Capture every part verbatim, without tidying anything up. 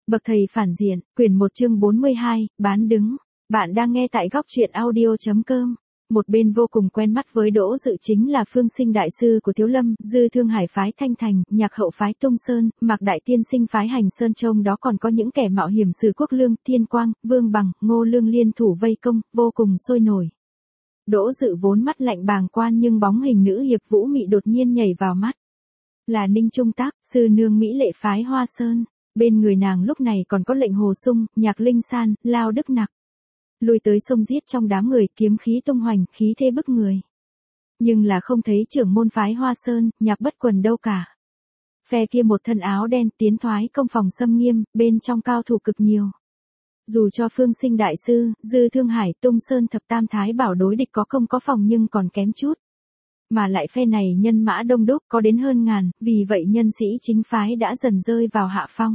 Bậc thầy phản diện, quyển một chương bốn mươi hai, bán đứng. Bạn đang nghe tại góc truyện audio chấm com. Một bên vô cùng quen mắt với Đỗ Dự chính là Phương Sinh đại sư của Thiếu Lâm, Dư Thương Hải phái Thanh Thành, Nhạc Hậu phái Tung Sơn, Mạc Đại Tiên Sinh phái Hành Sơn, trong đó còn có những kẻ mạo hiểm Sử Quốc Lương, Thiên Quang, Vương Bằng, Ngô Lương liên thủ vây công, vô cùng sôi nổi. Đỗ Dự vốn mắt lạnh bàng quan nhưng bóng hình nữ hiệp Vũ Mị đột nhiên nhảy vào mắt. Là Ninh Trung Tác, sư nương Mỹ Lệ phái Hoa Sơn. Bên người nàng lúc này còn có Lệnh Hồ Sung, Nhạc Linh San, Lao Đức Nặc. Lui tới sông giết trong đám người, kiếm khí tung hoành, khí thế bức người. Nhưng là không thấy trưởng môn phái Hoa Sơn, Nhạc Bất Quần đâu cả. Phe kia một thân áo đen tiến thoái công phòng xâm nghiêm, bên trong cao thủ cực nhiều. Dù cho Phương Sinh đại sư, Dư Thương Hải, Tung Sơn thập tam thái bảo đối địch có công có phòng nhưng còn kém chút. Mà lại phe này nhân mã đông đúc có đến hơn ngàn, vì vậy nhân sĩ chính phái đã dần rơi vào hạ phong.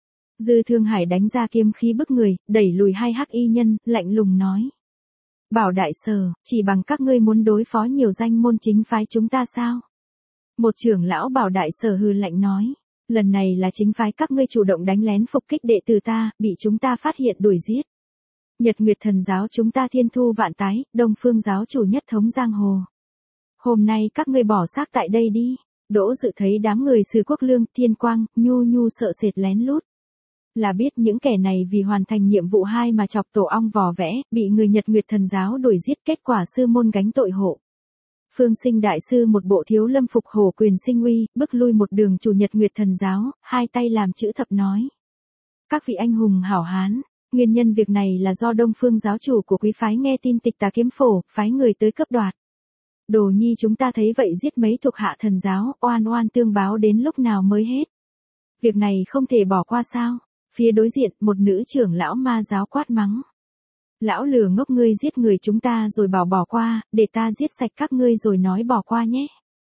Dư Thương Hải đánh ra kiếm khí bức người, đẩy lùi hai hắc y nhân, lạnh lùng nói. Bảo đại sở, chỉ bằng các ngươi muốn đối phó nhiều danh môn chính phái chúng ta sao? Một trưởng lão Bảo đại sở hừ lạnh nói. Lần này là chính phái các ngươi chủ động đánh lén phục kích đệ tử ta, bị chúng ta phát hiện đuổi giết. Nhật Nguyệt Thần giáo chúng ta thiên thu vạn tái, Đông Phương giáo chủ nhất thống giang hồ. Hôm nay các ngươi bỏ xác tại đây đi. Đỗ Dự thấy đám người Sử Quốc Lương, Thiên Quang, Nhu Nhu sợ sệt lén lút. Là biết những kẻ này vì hoàn thành nhiệm vụ hai mà chọc tổ ong vò vẽ, bị người Nhật Nguyệt Thần giáo đuổi giết, kết quả sư môn gánh tội hộ. Phương Sinh đại sư một bộ Thiếu Lâm phục hổ quyền sinh uy, bức lui một đường chủ Nhật Nguyệt Thần giáo, hai tay làm chữ thập nói. Các vị anh hùng hảo hán, nguyên nhân việc này là do Đông Phương giáo chủ của quý phái nghe tin Tịch Tà Kiếm Phổ, phái người tới cướp đoạt. Đồ nhi chúng ta thấy vậy giết mấy thuộc hạ thần giáo, oan oan tương báo đến lúc nào mới hết. Việc này không thể bỏ qua sao? Phía đối diện, một nữ trưởng lão ma giáo quát mắng. Lão lừa ngốc, ngươi giết người chúng ta rồi bảo bỏ qua, để ta giết sạch các ngươi rồi nói bỏ qua nhé.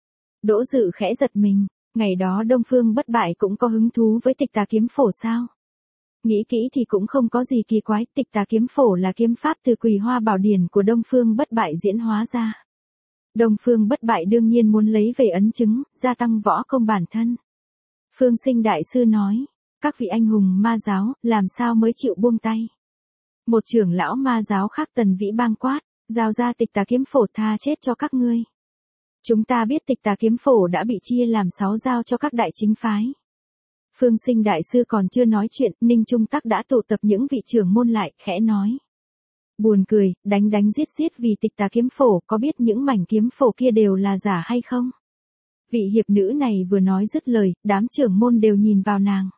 Đỗ Dự khẽ giật mình, ngày đó Đông Phương Bất Bại cũng có hứng thú với Tịch Tà Kiếm Phổ sao? Nghĩ kỹ thì cũng không có gì kỳ quái, Tịch Tà Kiếm Phổ là kiếm pháp từ Quỳ Hoa Bảo Điển của Đông Phương Bất Bại diễn hóa ra. Đông Phương Bất Bại đương nhiên muốn lấy về ấn chứng, gia tăng võ công bản thân. Phương Sinh đại sư nói. Các vị anh hùng ma giáo, làm sao mới chịu buông tay? Một trưởng lão ma giáo khác Tần Vĩ bang quát, giao ra Tịch Tà Kiếm Phổ tha chết cho các ngươi. Chúng ta biết Tịch Tà Kiếm Phổ đã bị chia làm sáu giao cho các đại chính phái. Phương Sinh đại sư còn chưa nói chuyện, Ninh Trung Tác đã tụ tập những vị trưởng môn lại, khẽ nói. Buồn cười, đánh đánh giết giết vì Tịch Tà Kiếm Phổ, có biết những mảnh kiếm phổ kia đều là giả hay không? Vị hiệp nữ này vừa nói dứt lời, đám trưởng môn đều nhìn vào nàng.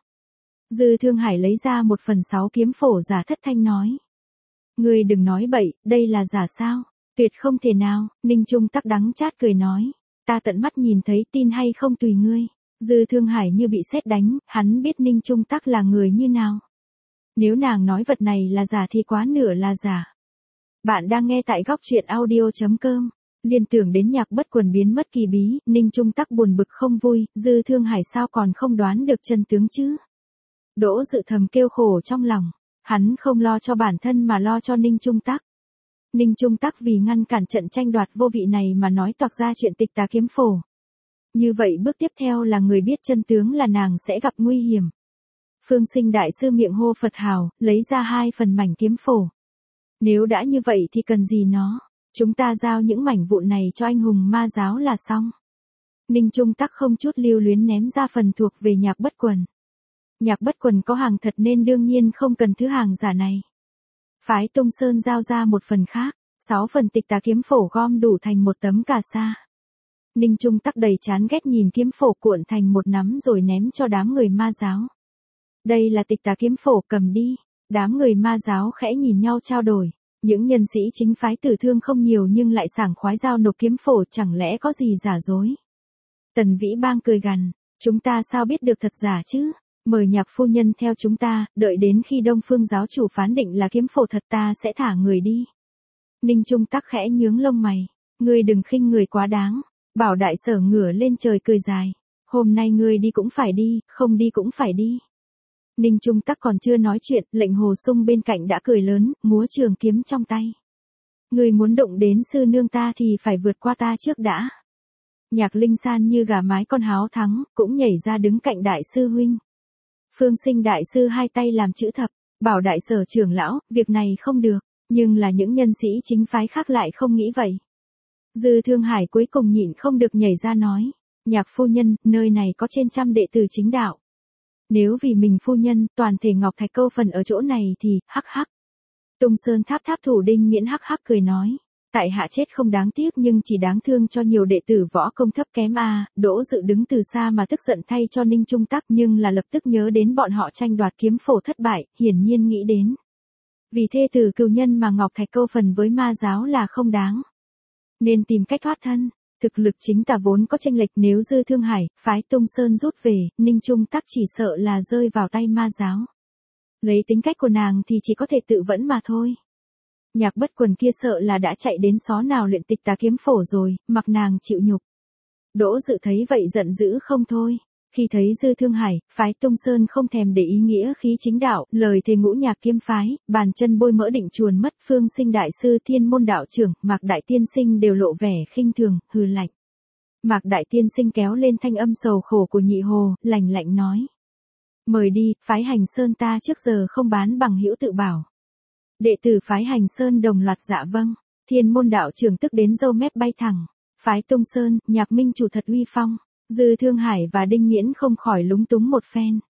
Dư Thương Hải lấy ra một phần sáu kiếm phổ giả, thất thanh nói. Ngươi đừng nói bậy, đây là giả sao? Tuyệt không thể nào. Ninh Trung Tác đắng chát cười nói. Ta tận mắt nhìn thấy, tin hay không tùy ngươi. Dư Thương Hải như bị sét đánh, hắn biết Ninh Trung Tác là người như nào. Nếu nàng nói vật này là giả thì quá nửa là giả. Bạn đang nghe tại góc truyện audio chấm com. Liên tưởng đến Nhạc Bất Quần biến mất kỳ bí, Ninh Trung Tác buồn bực không vui, Dư Thương Hải sao còn không đoán được chân tướng chứ? Đỗ Dự thầm kêu khổ trong lòng, hắn không lo cho bản thân mà lo cho Ninh Trung Tác. Ninh Trung Tác vì ngăn cản trận tranh đoạt vô vị này mà nói toạc ra chuyện Tịch Tà Kiếm Phổ. Như vậy bước tiếp theo là người biết chân tướng là nàng sẽ gặp nguy hiểm. Phương Sinh đại sư miệng hô Phật hào, lấy ra hai phần mảnh kiếm phổ. Nếu đã như vậy thì cần gì nó, chúng ta giao những mảnh vụn này cho anh hùng ma giáo là xong. Ninh Trung Tác không chút lưu luyến ném ra phần thuộc về Nhạc Bất Quần. Nhạc Bất Quần có hàng thật nên đương nhiên không cần thứ hàng giả này. Phái Tung Sơn giao ra một phần khác, sáu phần Tịch Tà Kiếm Phổ gom đủ thành một tấm cà sa. Ninh Trung Tác đầy chán ghét nhìn kiếm phổ cuộn thành một nắm rồi ném cho đám người ma giáo. Đây là Tịch Tà Kiếm Phổ, cầm đi. Đám người ma giáo khẽ nhìn nhau trao đổi. Những nhân sĩ chính phái tử thương không nhiều nhưng lại sảng khoái giao nộp kiếm phổ, chẳng lẽ có gì giả dối. Tần Vĩ bang cười gằn, chúng ta sao biết được thật giả chứ? Mời Nhạc phu nhân theo chúng ta, đợi đến khi Đông Phương giáo chủ phán định là kiếm phổ thật ta sẽ thả người đi. Ninh Trung Tác khẽ nhướng lông mày, ngươi đừng khinh người quá đáng. Bảo đại sở ngửa lên trời cười dài, hôm nay ngươi đi cũng phải đi, không đi cũng phải đi. Ninh Trung Tác còn chưa nói chuyện, Lệnh Hồ Sung bên cạnh đã cười lớn, múa trường kiếm trong tay. Ngươi muốn động đến sư nương ta thì phải vượt qua ta trước đã. Nhạc Linh San như gà mái con háo thắng, cũng nhảy ra đứng cạnh đại sư huynh. Phương Sinh đại sư hai tay làm chữ thập, bảo đại sở trưởng lão, việc này không được, nhưng là những nhân sĩ chính phái khác lại không nghĩ vậy. Dư Thương Hải cuối cùng nhịn không được nhảy ra nói, Nhạc phu nhân, nơi này có trên trăm đệ tử chính đạo. Nếu vì mình phu nhân, toàn thể Ngọc Thạch câu phần ở chỗ này thì, hắc hắc. Tung Sơn Tháp Tháp thủ Đinh Miễn hắc hắc cười nói, tại hạ chết không đáng tiếc nhưng chỉ đáng thương cho nhiều đệ tử võ công thấp kém a. Đỗ Dự đứng từ xa mà tức giận thay cho Ninh Trung Tắc nhưng là lập tức nhớ đến bọn họ tranh đoạt kiếm phổ thất bại, hiển nhiên nghĩ đến. Vì thê tử cừu nhân mà Ngọc Thạch câu phần với ma giáo là không đáng. Nên tìm cách thoát thân. Thực lực chính tà vốn có chênh lệch, nếu Dư Thương Hải, phái Tung Sơn rút về, Ninh Trung Tắc chỉ sợ là rơi vào tay ma giáo. Lấy tính cách của nàng thì chỉ có thể tự vẫn mà thôi. Nhạc Bất Quần kia sợ là đã chạy đến xó nào luyện tịch tà kiếm phổ rồi, mặc nàng chịu nhục. Đỗ Dự thấy vậy giận dữ không thôi. Khi thấy Dư Thương Hải, phái Tung Sơn không thèm để ý nghĩa khí chính đạo, lời thề ngũ nhạc kiếm phái, bàn chân bôi mỡ định chuồn mất, Phương Sinh đại sư Thiên môn đạo trưởng, Mạc Đại Tiên Sinh đều lộ vẻ khinh thường, hừ lạnh. Mạc Đại Tiên Sinh kéo lên thanh âm sầu khổ của Nhị Hồ, lạnh lạnh nói. Mời đi, phái Hành Sơn ta trước giờ không bán bằng hữu tự bảo. Đệ tử phái Hành Sơn đồng loạt dạ vâng, Thiên môn đạo trưởng tức đến râu mép bay thẳng. Phái Tung Sơn, Nhạc Minh chủ thật uy phong. Dư Thương Hải và Đinh Miễn không khỏi lúng túng một phen.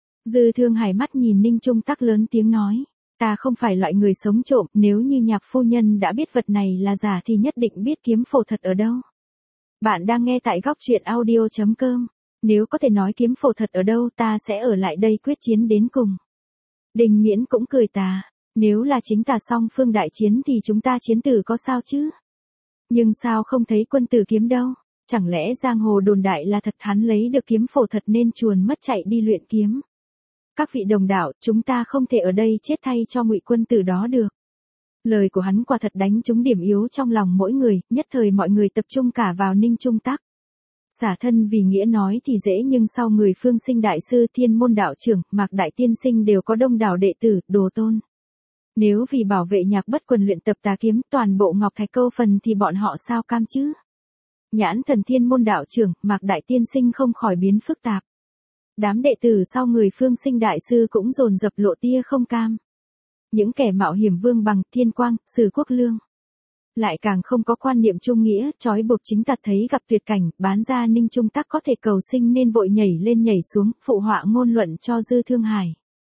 Dư Thương Hải mắt nhìn Ninh Trung Tắc lớn tiếng nói, ta không phải loại người sống trộm, nếu như Nhạc phu nhân đã biết vật này là giả thì nhất định biết kiếm phổ thật ở đâu. Bạn đang nghe tại góc truyện audio chấm com, nếu có thể nói kiếm phổ thật ở đâu ta sẽ ở lại đây quyết chiến đến cùng. Đinh Miễn cũng cười tà, nếu là chính tà song phương đại chiến thì chúng ta chiến tử có sao chứ? Nhưng sao không thấy quân tử kiếm đâu? Chẳng lẽ giang hồ đồn đại là thật hắn lấy được kiếm phổ thật nên chuồn mất chạy đi luyện kiếm? Các vị đồng đạo, chúng ta không thể ở đây chết thay cho Ngụy quân tử đó được. Lời của hắn quả thật đánh trúng điểm yếu trong lòng mỗi người, nhất thời mọi người tập trung cả vào Ninh Trung Tắc. Xả thân vì nghĩa nói thì dễ nhưng sau người Phương Sinh đại sư Thiên môn đạo trưởng, Mạc Đại Tiên Sinh đều có đông đảo đệ tử, đồ tôn. Nếu vì bảo vệ Nhạc Bất Quần luyện tập tà kiếm toàn bộ Ngọc Thạch câu phần thì bọn họ sao cam chứ? Nhãn thần Thiên môn đạo trưởng, Mạc Đại Tiên Sinh không khỏi biến phức tạp. Đám đệ tử sau người Phương Sinh đại sư cũng dồn dập lộ tia không cam. Những kẻ mạo hiểm vương bằng Thiên Quang, Sử Quốc Lương lại càng không có quan niệm trung nghĩa, trói buộc chính tạt thấy gặp tuyệt cảnh, bán ra Ninh Trung Tắc có thể cầu sinh nên vội nhảy lên nhảy xuống, phụ họa ngôn luận cho Dư Thương Hải.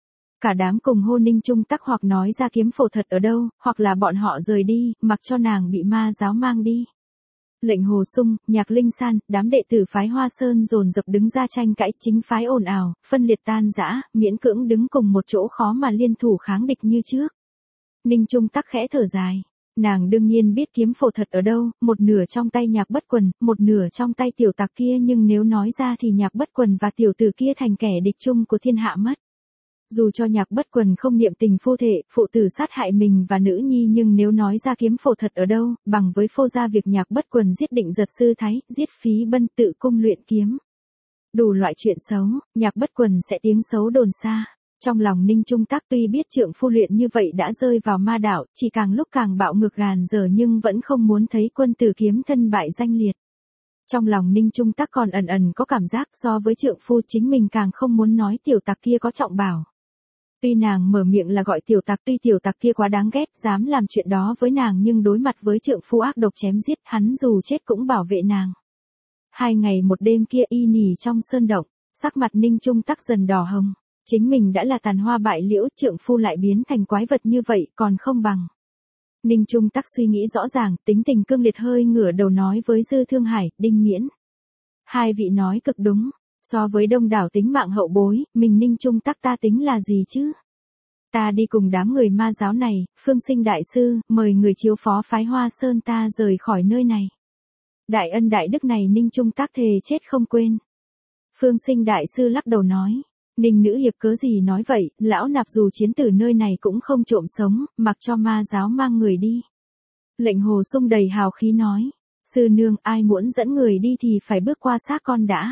Cả đám cùng hô Ninh Trung Tắc hoặc nói ra kiếm phổ thật ở đâu, hoặc là bọn họ rời đi, mặc cho nàng bị ma giáo mang đi. Lệnh Hồ Sung, Nhạc Linh San, đám đệ tử phái Hoa Sơn dồn dập đứng ra tranh cãi, chính phái ồn ào, phân liệt tan rã, miễn cưỡng đứng cùng một chỗ khó mà liên thủ kháng địch như trước. Ninh Trung Tắc khẽ thở dài. Nàng đương nhiên biết kiếm phổ thật ở đâu, một nửa trong tay Nhạc Bất Quần, một nửa trong tay tiểu tặc kia, nhưng nếu nói ra thì Nhạc Bất Quần và tiểu tử kia thành kẻ địch chung của thiên hạ mất. Dù cho Nhạc Bất Quần không niệm tình phu thể, phụ tử sát hại mình và nữ nhi, nhưng nếu nói ra kiếm phổ thật ở đâu, bằng với phô ra việc Nhạc Bất Quần giết Định Giật sư thái, giết Phí Bân tự cung luyện kiếm. Đủ loại chuyện xấu, Nhạc Bất Quần sẽ tiếng xấu đồn xa. Trong lòng Ninh Trung Tắc tuy biết trượng phu luyện như vậy đã rơi vào ma đạo, chỉ càng lúc càng bạo ngược gàn dở nhưng vẫn không muốn thấy quân tử kiếm thân bại danh liệt. Trong lòng Ninh Trung Tắc còn ẩn ẩn có cảm giác so với trượng phu chính mình càng không muốn nói tiểu tặc kia có trọng bảo. Tuy nàng mở miệng là gọi tiểu tặc, tuy tiểu tặc kia quá đáng ghét, dám làm chuyện đó với nàng, nhưng đối mặt với trượng phu ác độc chém giết, hắn dù chết cũng bảo vệ nàng. Hai ngày một đêm kia y nỉ trong sơn động, sắc mặt Ninh Trung Tắc dần đỏ hồng. Chính mình đã là tàn hoa bại liễu, trượng phu lại biến thành quái vật như vậy, còn không bằng. Ninh Trung Tắc suy nghĩ rõ ràng, tính tình cương liệt hơi ngửa đầu nói với Dư Thương Hải, Đinh Miễn. Hai vị nói cực đúng, so với đông đảo tính mạng hậu bối, mình Ninh Trung Tắc ta tính là gì chứ? Ta đi cùng đám người ma giáo này, Phương Sinh đại sư, mời người chiếu phó phái Hoa Sơn ta rời khỏi nơi này. Đại ân đại đức này Ninh Trung Tắc thề chết không quên. Phương Sinh đại sư lắc đầu nói. Ninh nữ hiệp cớ gì nói vậy, lão nạp dù chiến tử nơi này cũng không trộm sống, mặc cho ma giáo mang người đi. Lệnh Hồ Sung đầy hào khí nói, sư nương ai muốn dẫn người đi thì phải bước qua xác con đã.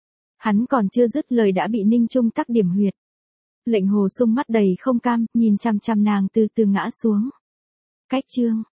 Hắn còn chưa dứt lời đã bị Ninh Trung Tắc điểm huyệt. Lệnh Hồ Sung mắt đầy không cam, nhìn chằm chằm nàng từ từ ngã xuống. Cách chương.